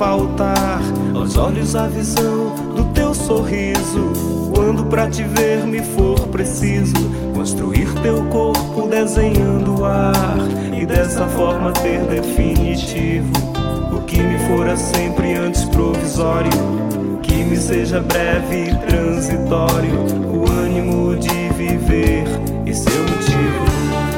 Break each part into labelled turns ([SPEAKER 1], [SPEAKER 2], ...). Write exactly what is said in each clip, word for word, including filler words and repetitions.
[SPEAKER 1] faltar aos olhos a visão do teu sorriso. Quando pra te ver me for preciso construir teu corpo desenhando o ar, e dessa forma ter definitivo o que me fora sempre antes provisório. Que me seja breve e transitório o ânimo de viver e seu motivo.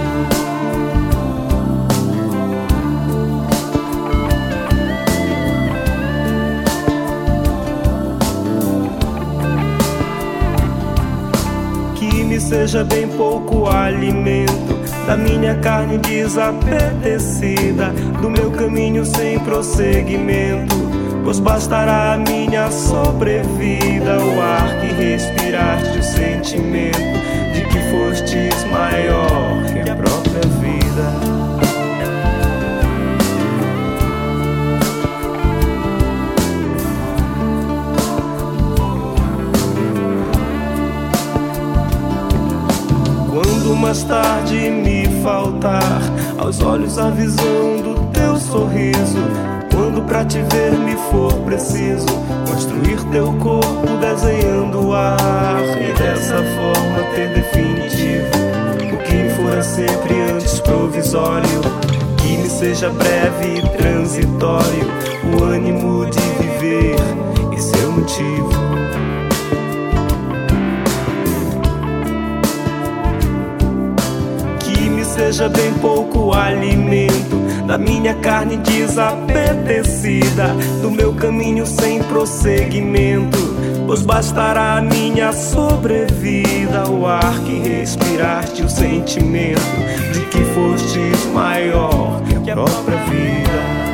[SPEAKER 1] Que me seja bem pouco alimento da minha carne desapetecida, do meu caminho sem prosseguimento, pois bastará a minha sobrevida, o ar que respiraste, o sentimento de que fostes maior que a própria vida. Quando mais tarde me faltar aos olhos a visão do teu sorriso, quando pra te ver me for preciso construir teu corpo desenhando o ar, e dessa forma ter definitivo o que me fora sempre antes provisório. Que me seja breve e transitório o ânimo de viver e seu motivo. Seja bem pouco alimento da minha carne desapetecida, do meu caminho sem prosseguimento, pois bastará a minha sobrevida, o ar que respiraste, o sentimento de que fostes maior que a própria vida.